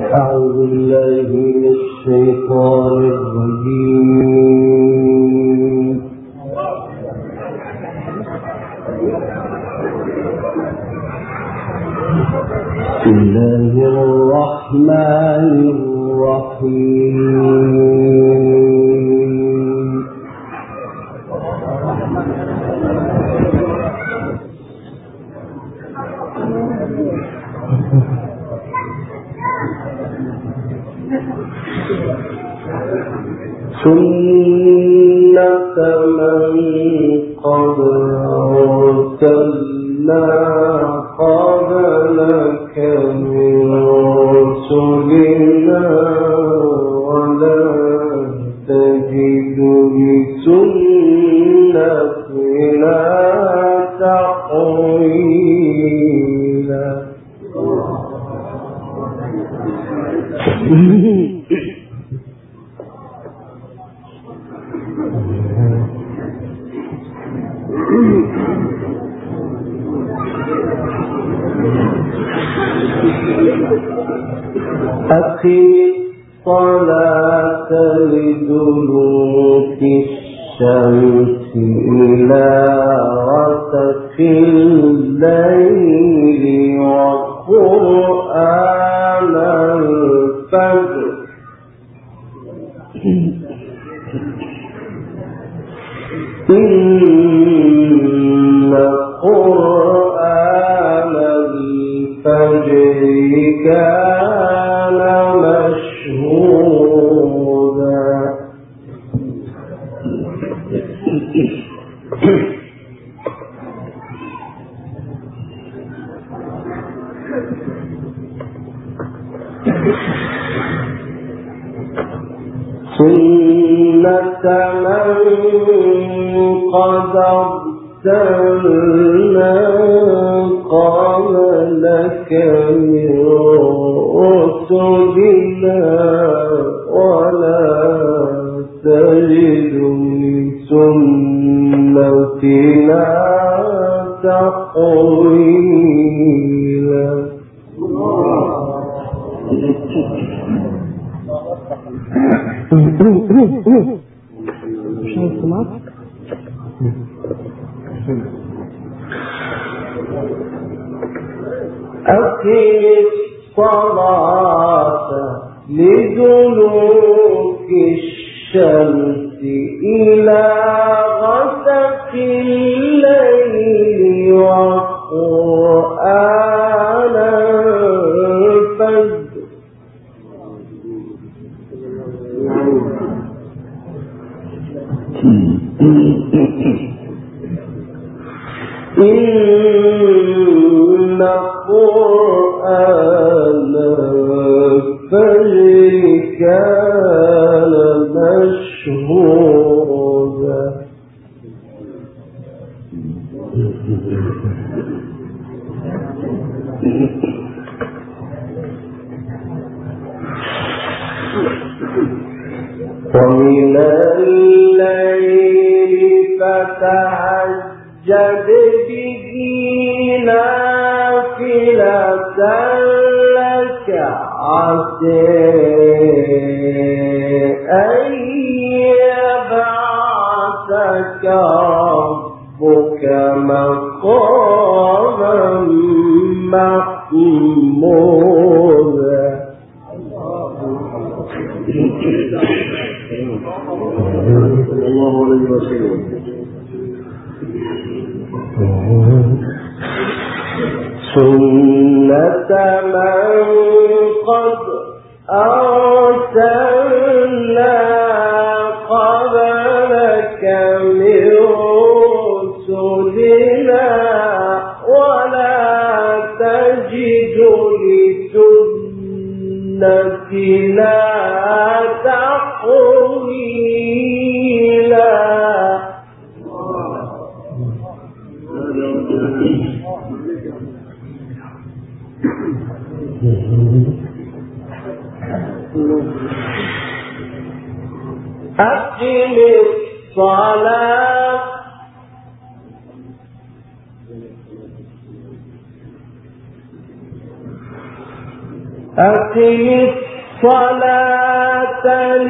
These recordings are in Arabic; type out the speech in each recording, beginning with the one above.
أعوذ بالله من الشيطان الرجيم. بسم الله الرحمن الرحيم. سنة من قد أرسلنا قبلك من رسلنا ولا تجد لسنتنا تحويلا. أقم الصلاة لدلوك الشمس إلى غسق الليل وقرآن الفجر إن قرآن الفجر كان مشهودا. سنة من قد أرسلنا قبلك من رسلنا ولا تجد لسنتنا تحويلا. أقم الصلاة لدلوك الشمس إلى غسق الليل وقرآن الفجر إن قرآن الفجر كان مشهودا. ومن الليل فتهجد به نافلة لك عسى أن يبعثك ربك مقاما محمودا. الله عليه وسلم. سنة من قد أرسلنا قبلك من رسلنا ولا تجد لسنتنا تحويلا. أقم الصلاة أقم الصلاة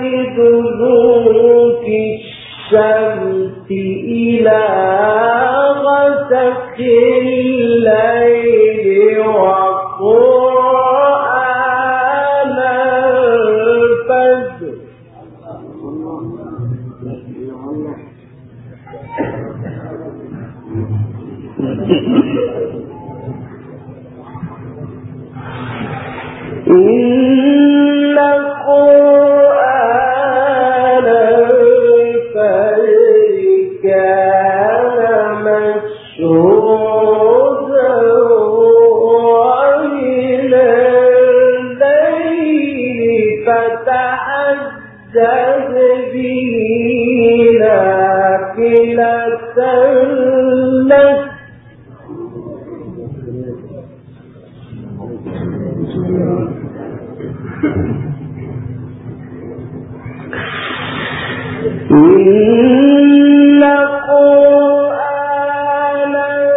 لدلوك الشمس إلى غسق الليل وقرآن الفجر إن قرآن الفجر كان مشهودا ومن الليل فتهجد به نافلة لك إن قرآن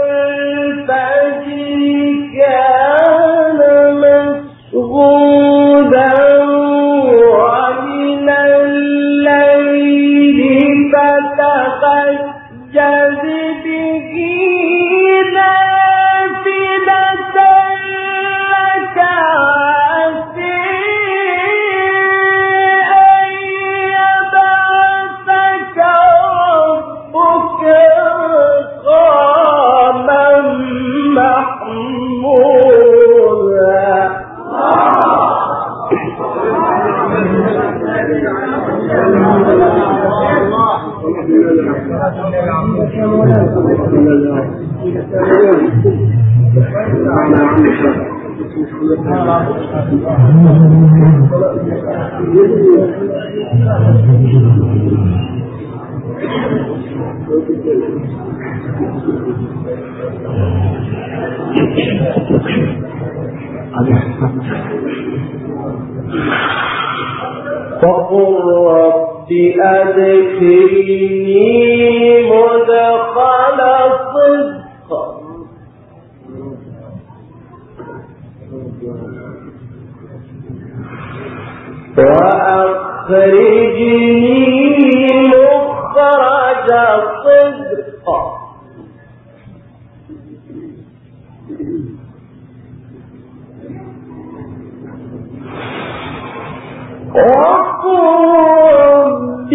الفجر كان مشهودا ومن الليل فتهجد به نافلة لك فقل رب أدخلني مدخل صدق وأخرجني مخرج صدق وقل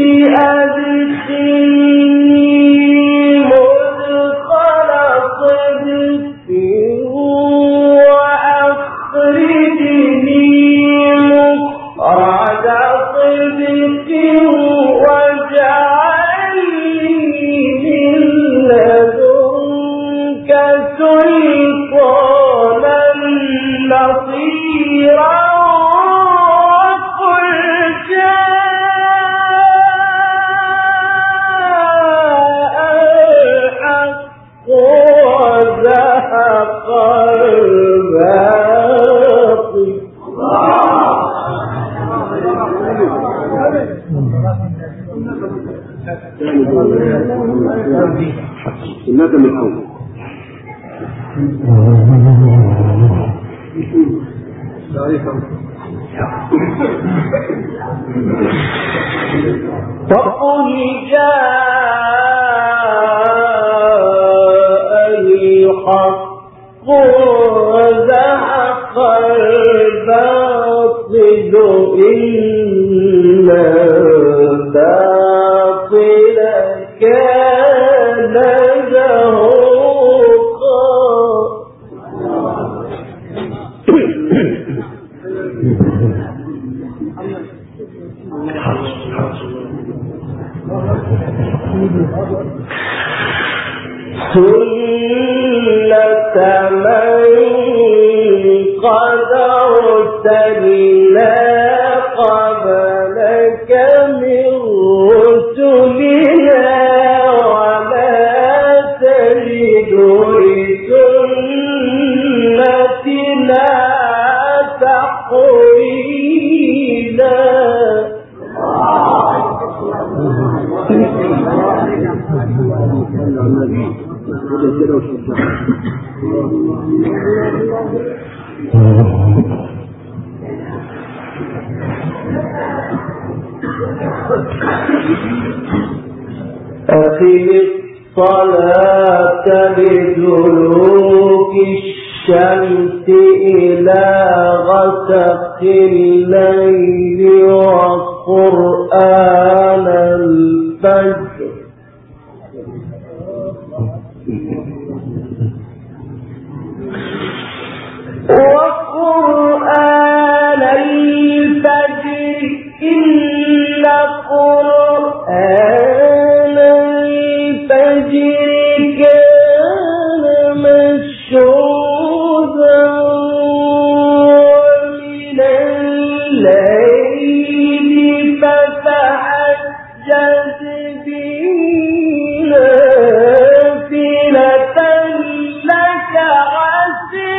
بأدخلني مدخل صدق وأخرجني مخرج صدق واجعل لي من لدنك سلطانا نصيرا الندم الأول فقل جاء الحق وزهق الباطل إن الباطل كان زهوقا سنة من قد أرسلنا قبلك من رسلنا ولا تجد لسنتنا تحويلا أقم الصلاة لدلوك الشمس إلى غسق الليل وقرآن الفجر وقرآن الفجر إن قرآن الفجر كان مشهودا ومن الليل فتهجد به نافلة لك عسى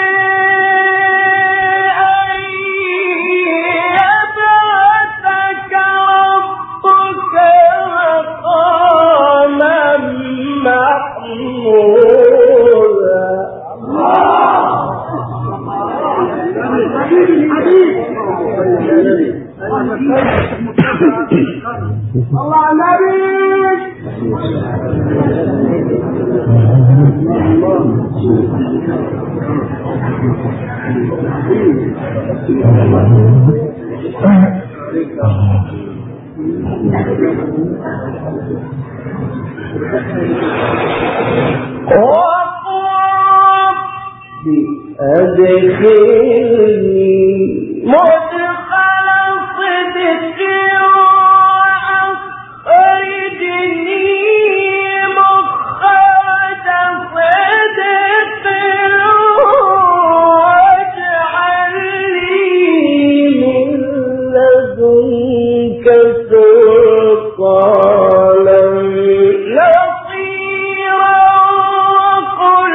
الله النبي أدخلني مدخل صدق وأخرجني مخرج صدق واجعل لي من لدنك سلطانا نصيرا وقل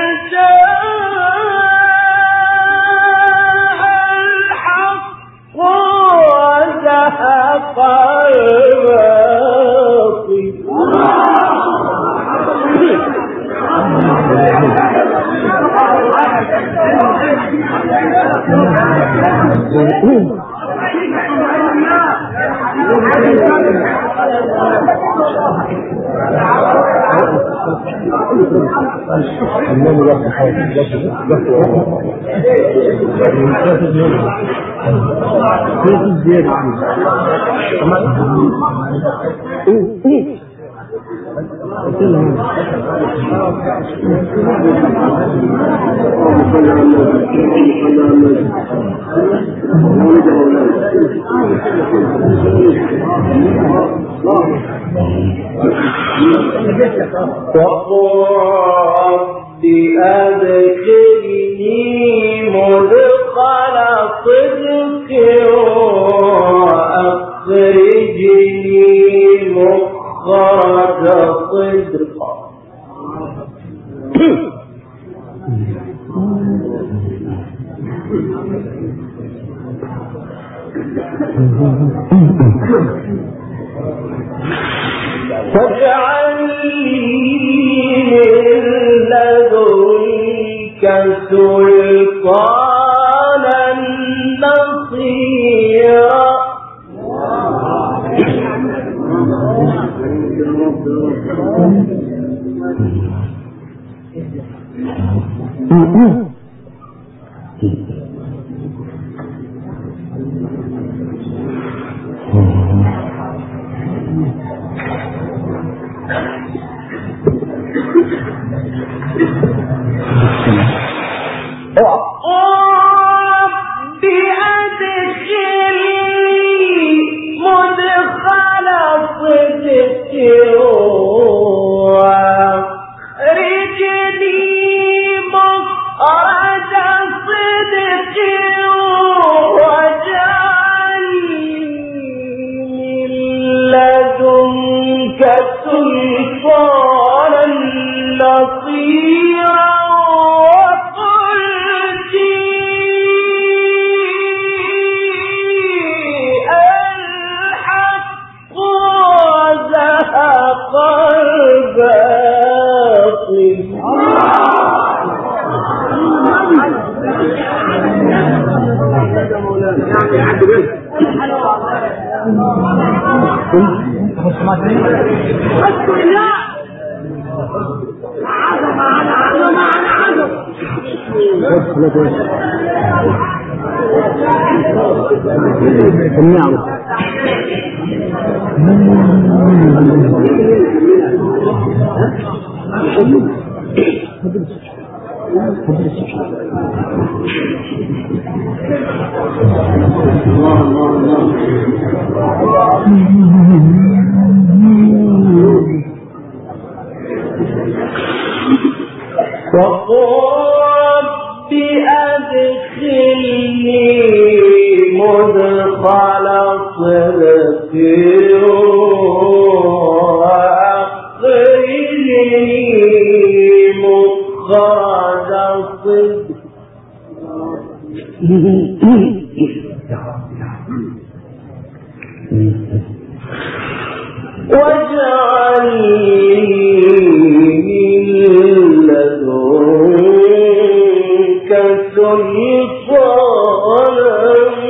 رب أدخلني مدخل صدق وأخرجني مخرج صدق واجعل لي من لدنك سلطانا نصيرا رب أدخلني مدخل صدق وأخرجني مخرج صدق واجعل من لدنك سلطانا نصيرا رب أدخلني مدخل صدق وأخرجني مخرج صدق واجعل سلطانا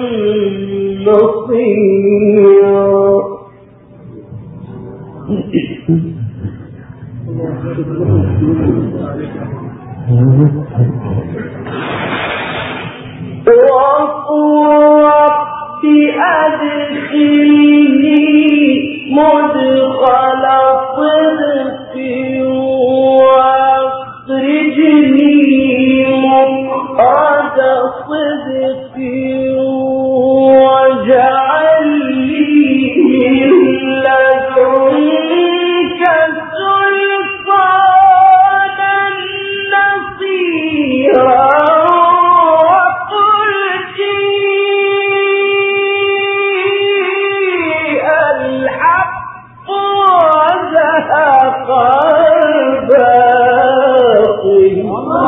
نصيرا رب أدخلني مدخل صدق واخرجني مخرج صدق واجعل لي من لدنك سلطانا نصيرا وقل جيء الحق وزهق الباطل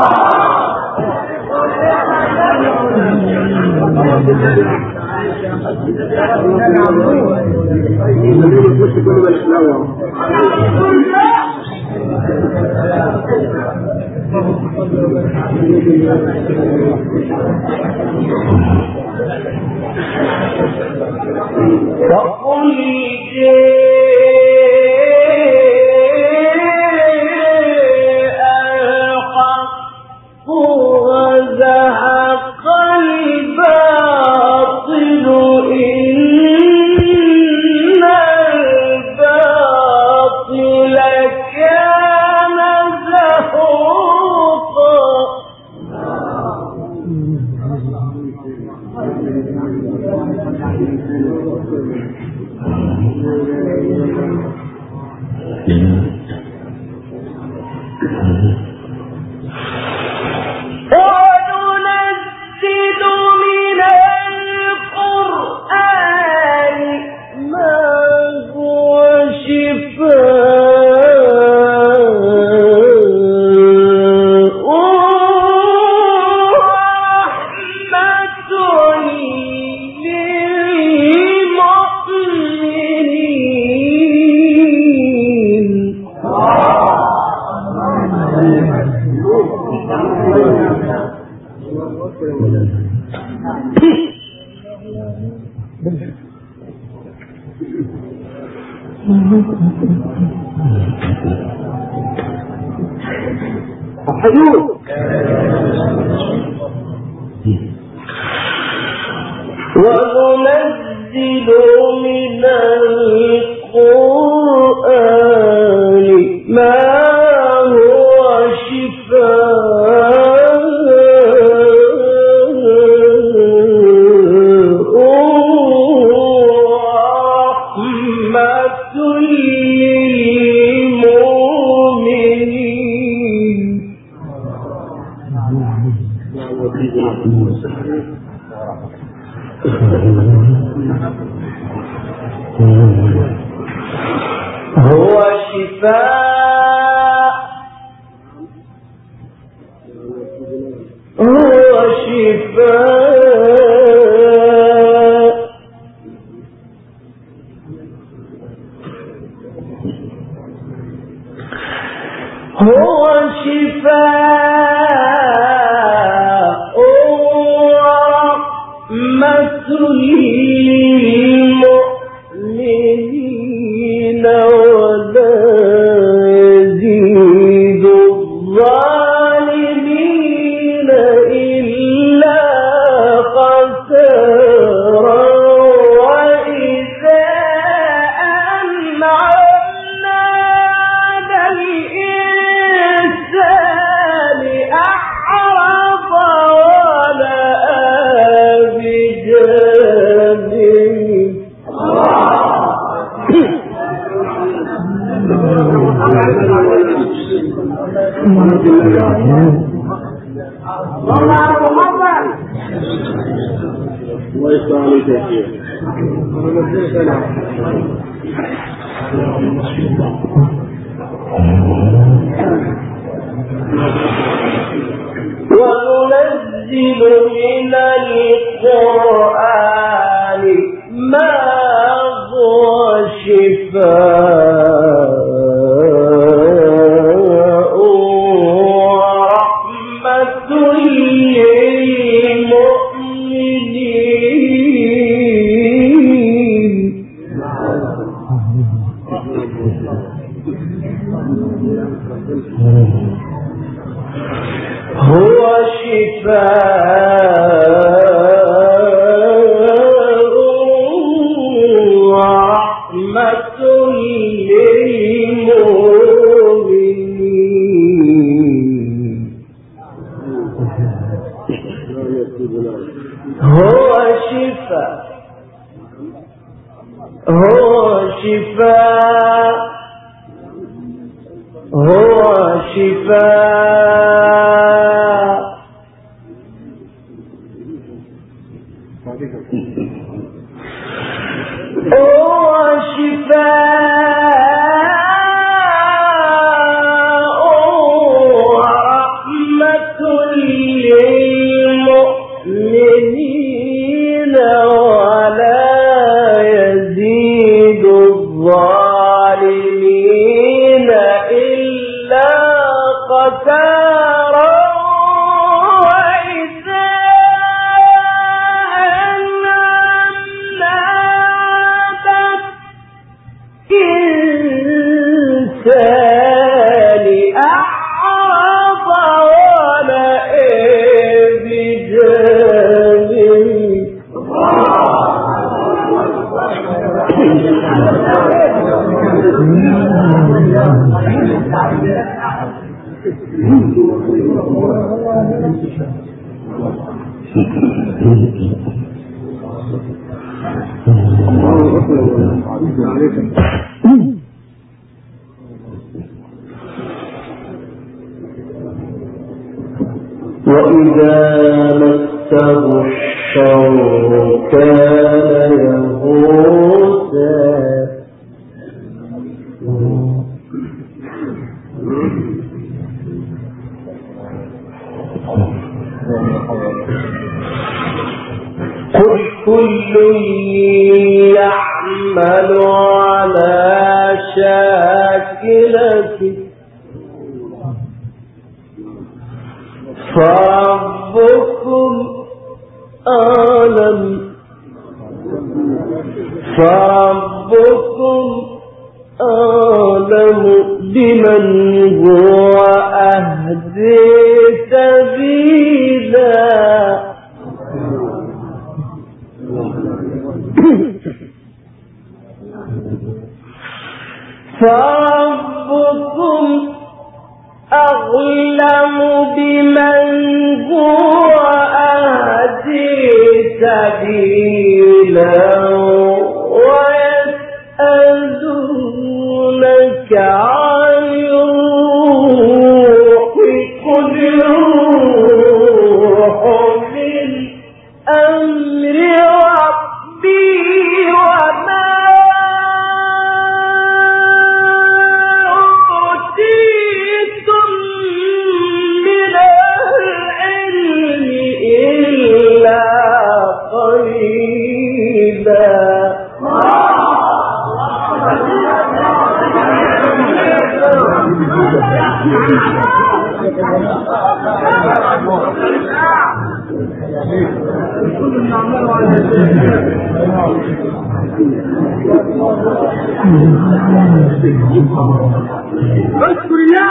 وقل جاء الحق وزهق الباطل إن الباطل كان زهوقا وننزل من القرآن ما هو شفاء ورحمة للمؤمنين وننزل من القرآن ما هو شفاء ورحمة للمؤمنين هو شفاء هو شفاء هو شفاء ورحمة للمؤمنين ولا يزيد الظالمين إلا خسارا وإذا أنعمنا على الإنسان أعرض ونأى بجانبه وننزل من القرآن ما هو شفاء ورحمة للمؤمنين هو شفاء ورحمة للمؤمنين هو شفاء ورحمة للمؤمنين ولا يزيد الظالمين إلا خسارا وإذا أنعمنا بالإنسان أعرض ونأى بجانبه وإذا مسه الشر كان يئوسا قل كل يعمل على شاكلته فربكم أعلم بمن هو أهدي سبيلا فربكم أعلم بمن هو أهدي سبيلا ويسألونك عن الروح قل الروح من أمر ربي وما اذكر الله.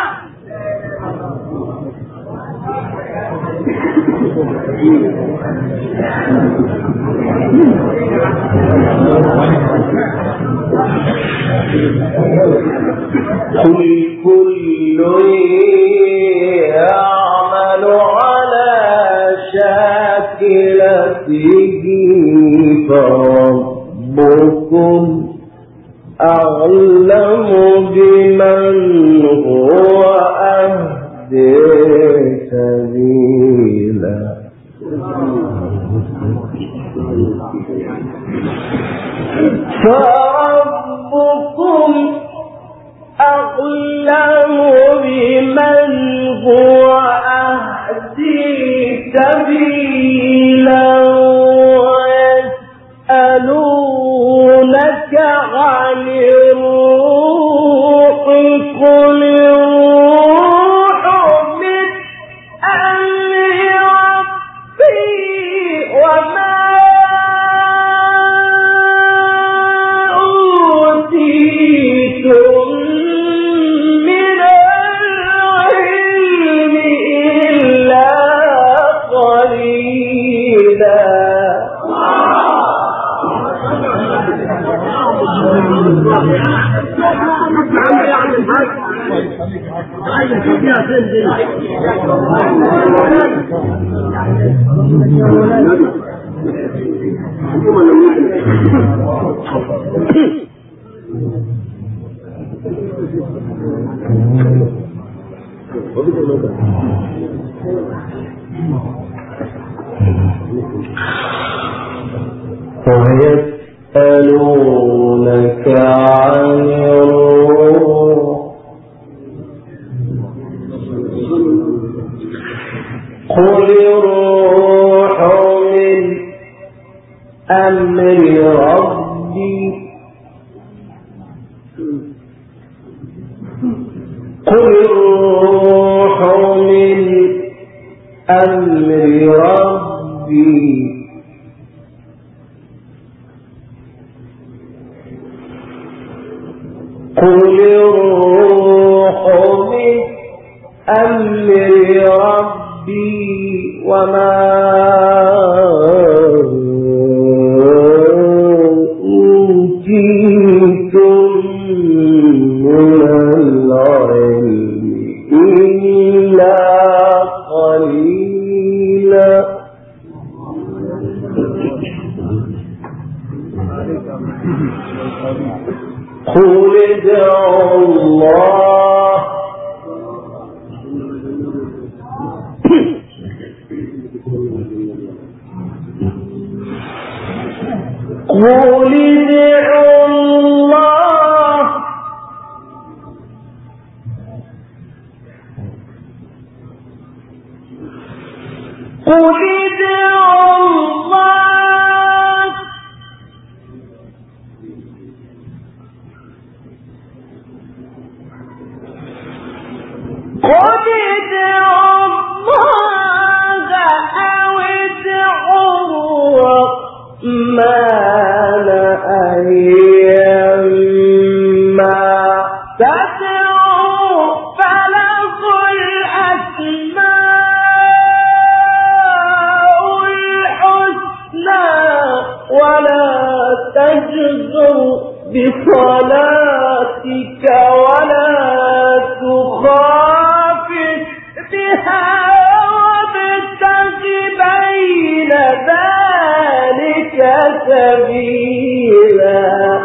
قل كل يعمل على شاكلته فربكم أعلم بمن هو أهدي سبيلا. فربكم أعلم بمن هو أهدي سبيلا ويسألونك عن الروح قل الروح من أمر ربي وما أوتيتم من العلم إلا قليلا. ويسألونك عن الروح قل الروح من أمر ربي قل الروح من أمر ربي قل الروح من أمر ربي وما أوتيتم من العلم إلا قليلا. قل ادعوا الله قل ادعوا الله قل ادعوا الله قل ادعوا الله أو ادعوا الرحمن أيما تدعوا فله الأسماء الحسنى ولا تجهر بصلاتك ولا تخافت بها وابتغ بين ذلك سبيلا.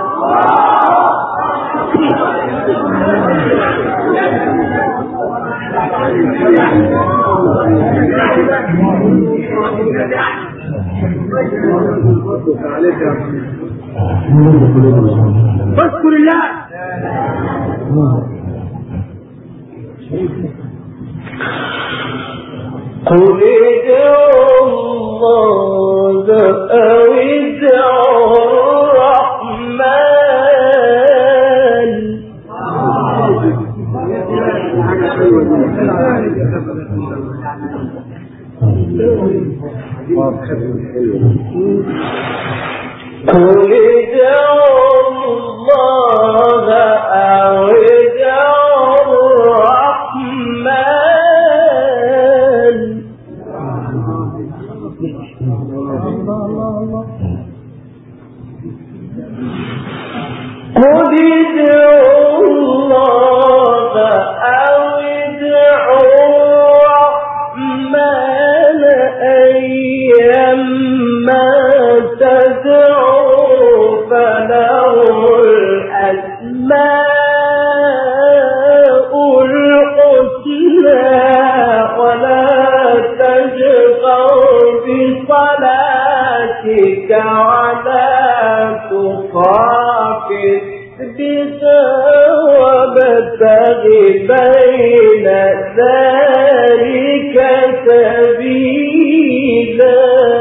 اذكر الله. قل ادعوا الله أو ادعوا الرحمن قل ادعوا الله أو ادعوا الرحمن قل ادعوا الله أو ادعوا الرحمن أيما تدعوا فله الأسماء الحسنى ولا تجهر بصلاتك ولا تخافت بها وابتغ بين ذلك سبيلا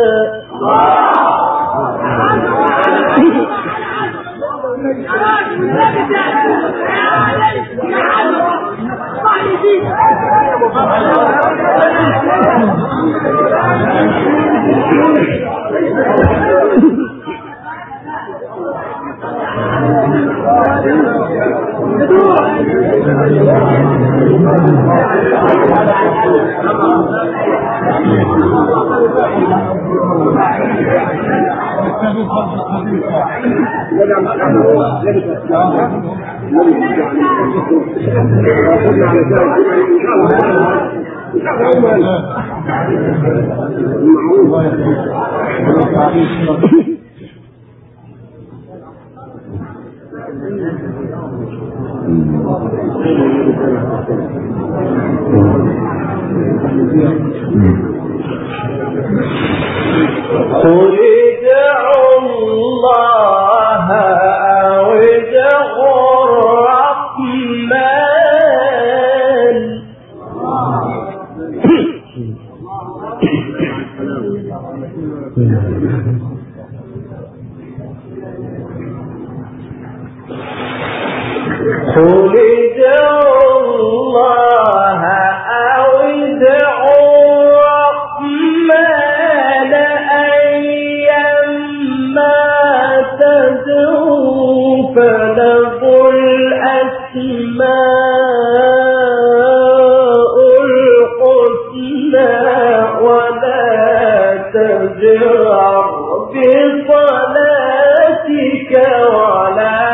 قل ادعوا الله أو ادعوا الرحمن قل ادعوا الله أو ادعوا الرحمن أيما تدعوا فله الأسماء الحسنى ولا تجهر بصلاتك ولا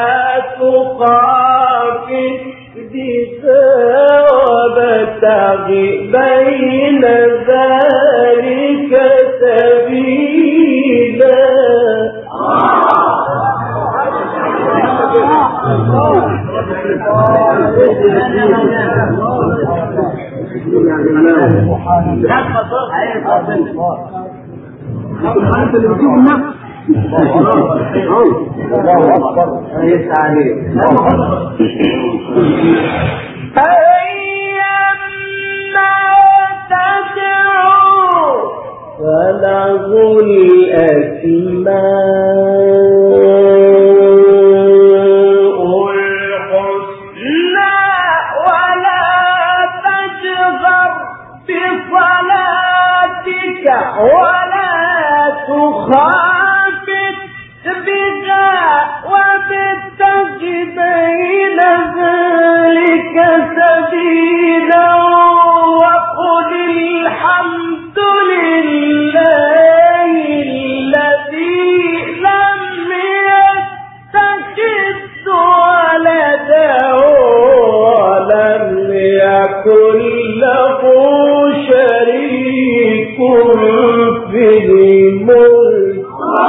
تخافت بها وابتغ بين ذلك سبيلا فله الأسماء الحسنى ولا تجهر بصلاتك ولا تخافت بها وابتغ بين ذلك سبيلا وقل الحمد لله الذي لم يتخذ ولدا ولم يكن له شريك في الملك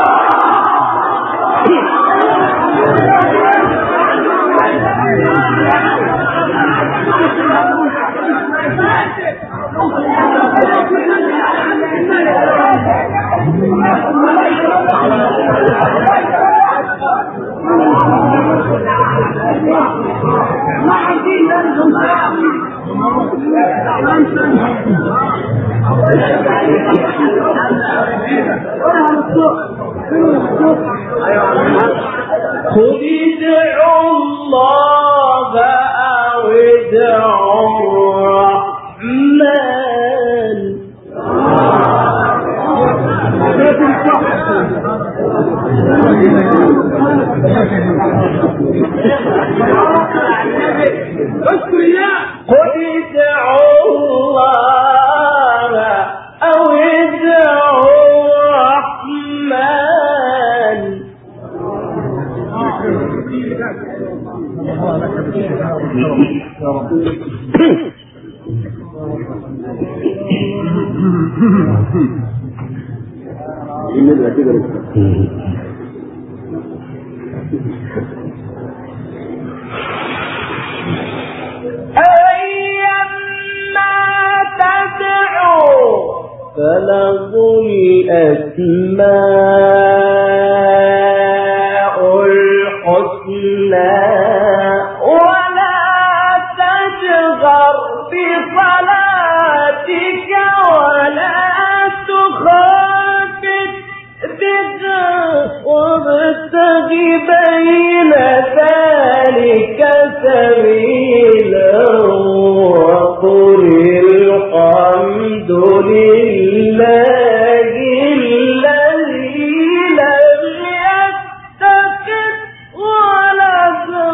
قل ادعوا الله أو ادعوا الرحمن قل ادعوا الله أو ادعوا الرحمن أيما تدعو فله الأسماء الحسنى ولا تجهر بصلاتك ولا تخافت بها وابتغ بين ذلك سبيلا وقل الحمد لله الذي لم يتخذ ولدا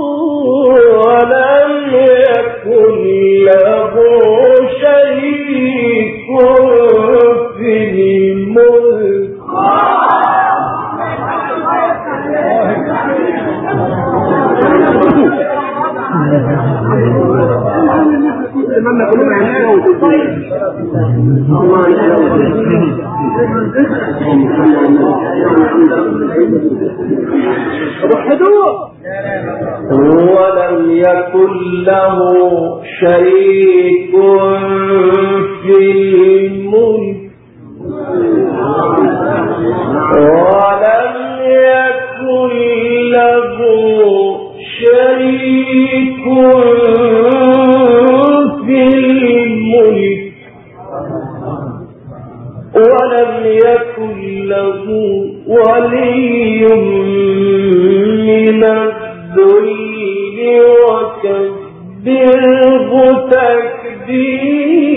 ولم يكن له شريك في الملك ولم يكن له شريك في الملك ولم يكن له شريك في الملك ولم يكن له ولي من الذل وكبره تكبيرا